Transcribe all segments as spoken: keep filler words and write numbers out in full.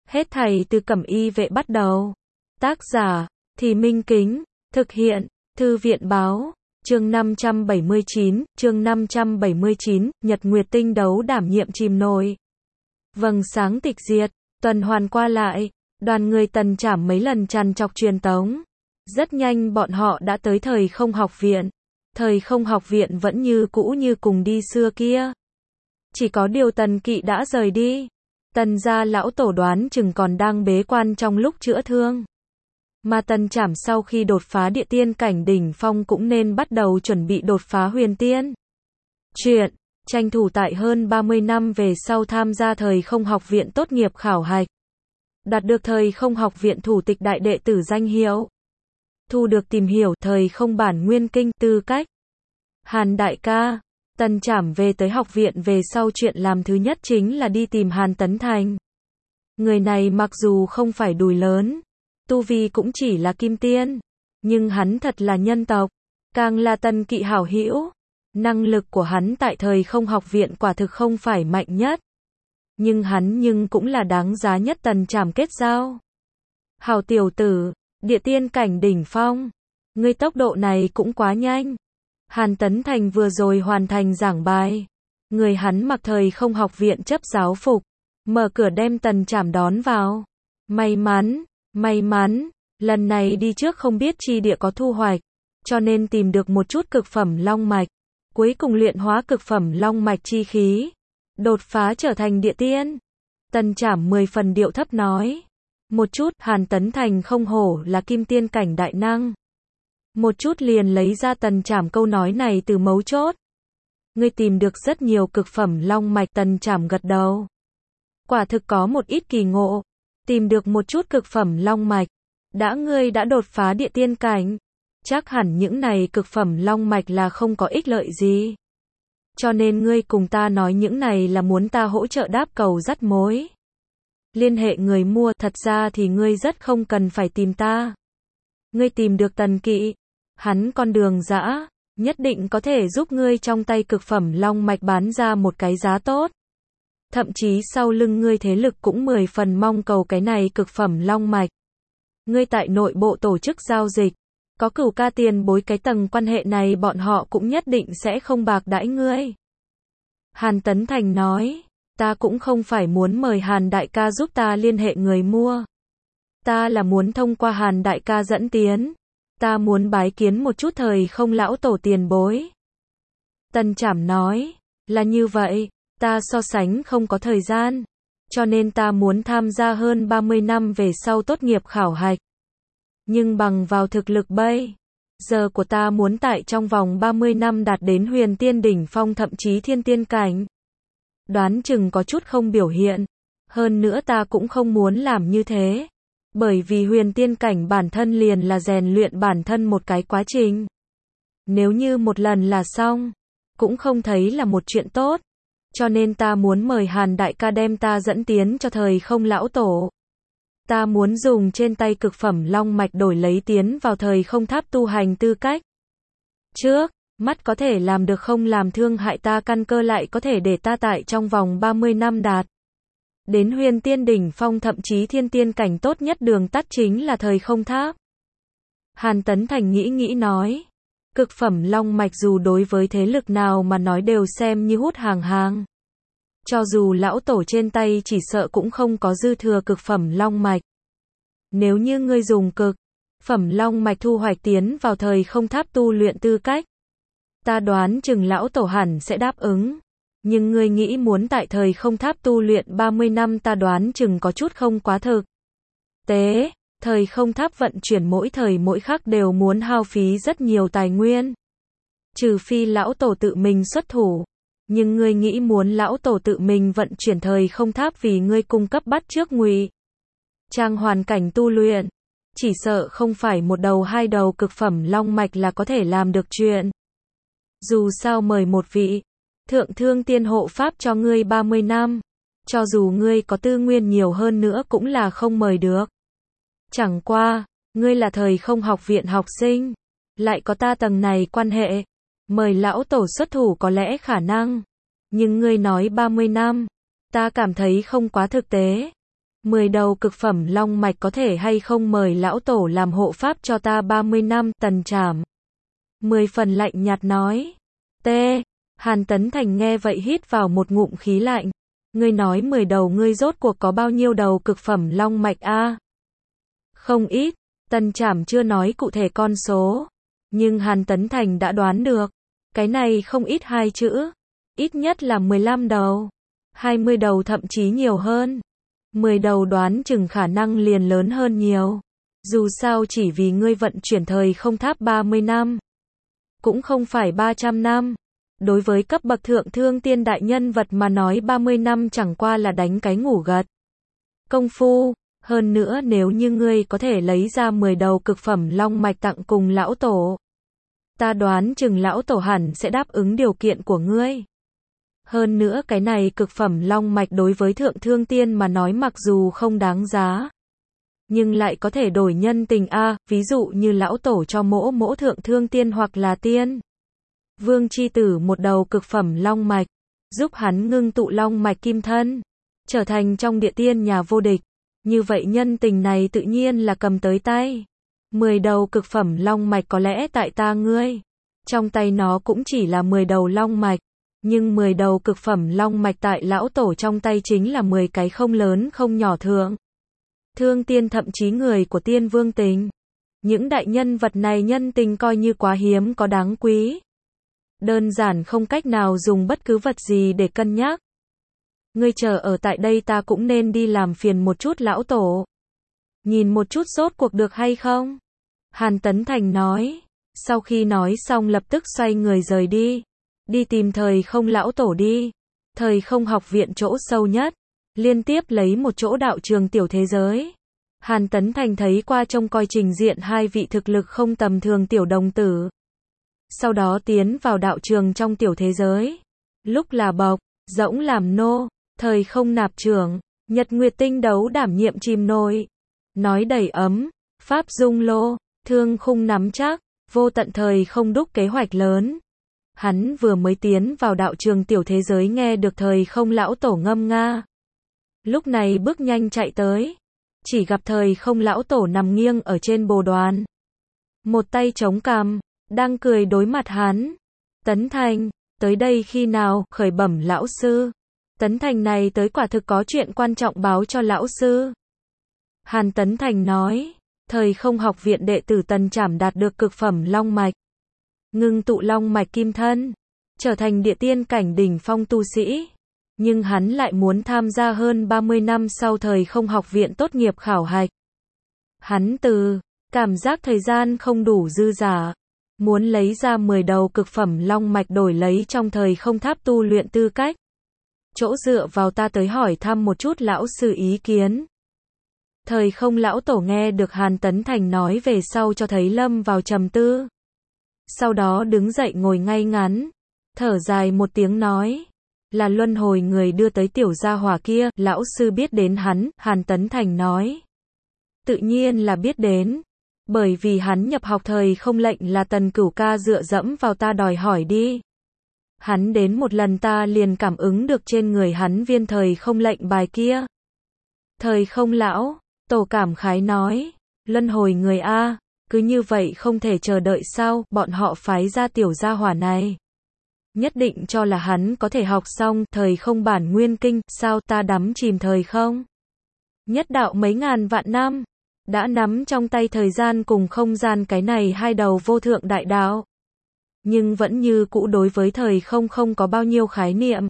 Hết thảy từ Cẩm Y Vệ bắt đầu. Tác giả, Thì Minh Kính, thực hiện, Thư viện Báo, chương năm trăm bảy mươi chín, chương năm trăm bảy mươi chín, Nhật Nguyệt Tinh đấu đảm nhiệm chìm nổi. Vầng sáng tịch diệt, tuần hoàn qua lại, đoàn người Tần Trảm mấy lần trằn trọc truyền tống. Rất nhanh bọn họ đã tới thời không học viện. Thời không học viện vẫn như cũ như cùng đi xưa kia. Chỉ có điều Tần Kỵ đã rời đi. Tần gia lão tổ đoán chừng còn đang bế quan trong lúc chữa thương. Mà Tần Trảm sau khi đột phá địa tiên cảnh đỉnh phong cũng nên bắt đầu chuẩn bị đột phá huyền tiên. Chuyện, tranh thủ tại hơn ba mươi năm về sau tham gia thời không học viện tốt nghiệp khảo hạch. Đạt được thời không học viện thủ tịch đại đệ tử danh hiệu. Thu được tìm hiểu thời không bản nguyên kinh tư cách. Hàn đại ca, Tần Trảm về tới học viện về sau chuyện làm thứ nhất chính là đi tìm Hàn Tấn Thành. Người này mặc dù không phải đùi lớn, tu vi cũng chỉ là kim tiên, nhưng hắn thật là nhân tộc, càng là Tần Kỵ hảo hữu. Năng lực của hắn tại thời không học viện quả thực không phải mạnh nhất. Nhưng hắn nhưng cũng là đáng giá nhất Tần Trảm kết giao. Hảo tiểu tử, địa tiên cảnh đỉnh phong, ngươi tốc độ này cũng quá nhanh. Hàn Tấn Thành vừa rồi hoàn thành giảng bài. Người hắn mặc thời không học viện chấp giáo phục, mở cửa đem Tần Trảm đón vào. May mắn, may mắn, lần này đi trước không biết chi địa có thu hoạch, cho nên tìm được một chút cực phẩm long mạch. Cuối cùng luyện hóa cực phẩm long mạch chi khí, đột phá trở thành địa tiên. Tần Trảm mười phần điệu thấp nói. Một chút, Hàn Tấn Thành không hổ là kim tiên cảnh đại năng. Một chút liền lấy ra Tần Trảm câu nói này từ mấu chốt. Ngươi tìm được rất nhiều cực phẩm long mạch. Tần Trảm gật đầu. Quả thực có một ít kỳ ngộ. Tìm được một chút cực phẩm long mạch. Đã ngươi đã đột phá địa tiên cảnh, chắc hẳn những này cực phẩm long mạch là không có ích lợi gì. Cho nên ngươi cùng ta nói những này là muốn ta hỗ trợ đáp cầu dắt mối. Liên hệ người mua, thật ra thì ngươi rất không cần phải tìm ta. Ngươi tìm được Tần Kỵ, hắn con đường dã, nhất định có thể giúp ngươi trong tay cực phẩm long mạch bán ra một cái giá tốt. Thậm chí sau lưng ngươi thế lực cũng mười phần mong cầu cái này cực phẩm long mạch. Ngươi tại nội bộ tổ chức giao dịch, có Cửu ca tiền bối cái tầng quan hệ này bọn họ cũng nhất định sẽ không bạc đãi ngươi. Hàn Tấn Thành nói, ta cũng không phải muốn mời Hàn đại ca giúp ta liên hệ người mua. Ta là muốn thông qua Hàn đại ca dẫn tiến. Ta muốn bái kiến một chút thời không lão tổ tiền bối. Tần Trảm nói, là như vậy, ta so sánh không có thời gian. Cho nên ta muốn tham gia hơn ba mươi năm về sau tốt nghiệp khảo hạch. Nhưng bằng vào thực lực bây giờ của ta muốn tại trong vòng ba mươi năm đạt đến huyền tiên đỉnh phong thậm chí thiên tiên cảnh. Đoán chừng có chút không biểu hiện. Hơn nữa ta cũng không muốn làm như thế. Bởi vì huyền tiên cảnh bản thân liền là rèn luyện bản thân một cái quá trình. Nếu như một lần là xong, cũng không thấy là một chuyện tốt. Cho nên ta muốn mời Hàn đại ca đem ta dẫn tiến cho thời không lão tổ. Ta muốn dùng trên tay cực phẩm long mạch đổi lấy tiến vào thời không tháp tu hành tư cách. Trước mắt có thể làm được không làm thương hại ta căn cơ lại có thể để ta tại trong vòng ba mươi năm đạt đến huyền tiên đỉnh phong thậm chí thiên tiên cảnh tốt nhất đường tắt chính là thời không tháp. Hàn Tấn Thành nghĩ nghĩ nói. Cực phẩm long mạch dù đối với thế lực nào mà nói đều xem như hút hàng hàng. Cho dù lão tổ trên tay chỉ sợ cũng không có dư thừa cực phẩm long mạch. Nếu như ngươi dùng cực phẩm long mạch thu hoạch tiến vào thời không tháp tu luyện tư cách, ta đoán chừng lão tổ hẳn sẽ đáp ứng. Nhưng ngươi nghĩ muốn tại thời không tháp tu luyện ba mươi năm ta đoán chừng có chút không quá thực tế. Thời không tháp vận chuyển mỗi thời mỗi khắc đều muốn hao phí rất nhiều tài nguyên. Trừ phi lão tổ tự mình xuất thủ. Nhưng ngươi nghĩ muốn lão tổ tự mình vận chuyển thời không tháp vì ngươi cung cấp bắt trước ngụy trang hoàn cảnh tu luyện. Chỉ sợ không phải một đầu hai đầu cực phẩm long mạch là có thể làm được chuyện. Dù sao mời một vị thượng thương tiên hộ pháp cho ngươi ba mươi năm. Cho dù ngươi có tư nguyên nhiều hơn nữa cũng là không mời được. Chẳng qua, ngươi là thời không học viện học sinh, lại có ta tầng này quan hệ, mời lão tổ xuất thủ có lẽ khả năng. Nhưng ngươi nói ba mươi năm, ta cảm thấy không quá thực tế. mười đầu cực phẩm long mạch có thể hay không mời lão tổ làm hộ pháp cho ta ba mươi năm, Tần Trảm. Mười phần lạnh nhạt nói. T. Hàn Tấn Thành nghe vậy hít vào một ngụm khí lạnh. Ngươi nói mười đầu ngươi rốt cuộc có bao nhiêu đầu cực phẩm long mạch a? Không ít, Tần Trảm chưa nói cụ thể con số. Nhưng Hàn Tấn Thành đã đoán được. Cái này không ít hai chữ. Ít nhất là mười lăm đầu. hai mươi đầu thậm chí nhiều hơn. mười đầu đoán chừng khả năng liền lớn hơn nhiều. Dù sao chỉ vì ngươi vận chuyển thời không tháp ba mươi năm. Cũng không phải ba trăm năm. Đối với cấp bậc thượng thương tiên đại nhân vật mà nói ba mươi năm chẳng qua là đánh cái ngủ gật. Công phu, hơn nữa nếu như ngươi có thể lấy ra mười đầu cực phẩm long mạch tặng cùng lão tổ. Ta đoán chừng lão tổ hẳn sẽ đáp ứng điều kiện của ngươi. Hơn nữa cái này cực phẩm long mạch đối với thượng thương tiên mà nói mặc dù không đáng giá. Nhưng lại có thể đổi nhân tình a, ví dụ như lão tổ cho mỗ mỗ thượng thương tiên hoặc là tiên. Vương chi tử một đầu cực phẩm long mạch, giúp hắn ngưng tụ long mạch kim thân, trở thành trong địa tiên nhà vô địch. Như vậy nhân tình này tự nhiên là cầm tới tay. mười đầu cực phẩm long mạch có lẽ tại ta ngươi. Trong tay nó cũng chỉ là mười đầu long mạch. Nhưng mười đầu cực phẩm long mạch tại lão tổ trong tay chính là mười cái không lớn không nhỏ thượng. Thương tiên thậm chí người của tiên vương tình. Những đại nhân vật này nhân tình coi như quá hiếm có đáng quý. Đơn giản không cách nào dùng bất cứ vật gì để cân nhắc. Ngươi chờ ở tại đây ta cũng nên đi làm phiền một chút lão tổ. Nhìn một chút sốt cuộc được hay không? Hàn Tấn Thành nói. Sau khi nói xong lập tức xoay người rời đi. Đi tìm thời không lão tổ đi. Thời không học viện chỗ sâu nhất. Liên tiếp lấy một chỗ đạo trường tiểu thế giới. Hàn Tấn Thành thấy qua trông coi trình diện hai vị thực lực không tầm thường tiểu đồng tử. Sau đó tiến vào đạo trường trong tiểu thế giới. Lúc là bộc, rỗng làm nô, thời không nạp trưởng, nhật nguyệt tinh đấu đảm nhiệm chìm nổi. Nói đầy ấm, pháp dung lô, thương khung nắm chắc, vô tận thời không đúc kế hoạch lớn. Hắn vừa mới tiến vào đạo trường tiểu thế giới nghe được thời không lão tổ ngâm nga. Lúc này bước nhanh chạy tới. Chỉ gặp thời không lão tổ nằm nghiêng ở trên bồ đoàn. Một tay chống cằm, đang cười đối mặt hắn. Tấn Thành, tới đây khi nào, khởi bẩm lão sư. Tấn Thành này tới quả thực có chuyện quan trọng báo cho lão sư. Hàn Tấn Thành nói, thời không học viện đệ tử Tần Trảm đạt được cực phẩm long mạch. Ngưng tụ long mạch kim thân, trở thành địa tiên cảnh đỉnh phong tu sĩ. Nhưng hắn lại muốn tham gia hơn ba mươi năm sau thời không học viện tốt nghiệp khảo hạch. Hắn từ, cảm giác thời gian không đủ dư giả. Muốn lấy ra mười đầu cực phẩm long mạch đổi lấy trong thời không tháp tu luyện tư cách. Chỗ dựa vào ta tới hỏi thăm một chút lão sư ý kiến. Thời không lão tổ nghe được Hàn Tấn Thành nói về sau cho thấy lâm vào trầm tư. Sau đó đứng dậy ngồi ngay ngắn. Thở dài một tiếng nói. Là luân hồi người đưa tới tiểu gia hỏa kia, lão sư biết đến hắn, Hàn Tấn Thành nói. Tự nhiên là biết đến. Bởi vì hắn nhập học thời không lệnh là Tần Cửu ca dựa dẫm vào ta đòi hỏi đi. Hắn đến một lần ta liền cảm ứng được trên người hắn viên thời không lệnh bài kia. Thời không lão, tổ cảm khái nói. Luân hồi người A, cứ như vậy không thể chờ đợi sao, bọn họ phái ra tiểu gia hỏa này. Nhất định cho là hắn có thể học xong thời không bản nguyên kinh, sao ta đắm chìm thời không. Nhất đạo mấy ngàn vạn năm, đã nắm trong tay thời gian cùng không gian cái này hai đầu vô thượng đại đạo. Nhưng vẫn như cũ đối với thời không không có bao nhiêu khái niệm.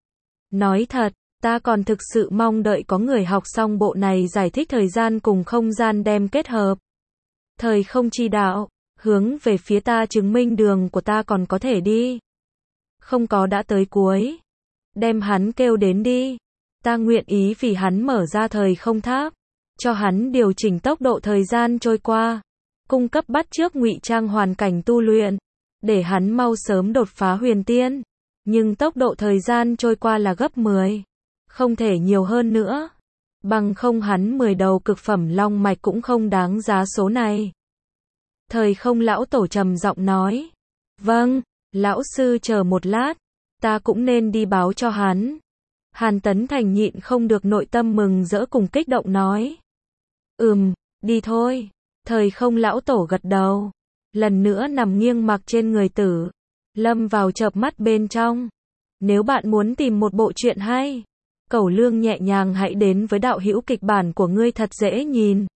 Nói thật, ta còn thực sự mong đợi có người học xong bộ này giải thích thời gian cùng không gian đem kết hợp. Thời không chi đạo, hướng về phía ta chứng minh đường của ta còn có thể đi. Không có đã tới cuối. Đem hắn kêu đến đi. Ta nguyện ý vì hắn mở ra thời không tháp. Cho hắn điều chỉnh tốc độ thời gian trôi qua. Cung cấp bắt chước ngụy trang hoàn cảnh tu luyện. Để hắn mau sớm đột phá huyền tiên. Nhưng tốc độ thời gian trôi qua là gấp mười. Không thể nhiều hơn nữa. Bằng không hắn mười đầu cực phẩm long mạch cũng không đáng giá số này. Thời không lão tổ trầm giọng nói. Vâng. Lão sư chờ một lát, ta cũng nên đi báo cho hắn. Hàn Tấn Thành nhịn không được nội tâm mừng rỡ cùng kích động nói. Ừm, đi thôi. Thời Không lão tổ gật đầu. Lần nữa nằm nghiêng mặc trên người Tử Lâm vào chợp mắt bên trong. Nếu bạn muốn tìm một bộ truyện hay, Cẩu Lương nhẹ nhàng hãy đến với đạo hữu kịch bản của ngươi thật dễ nhìn.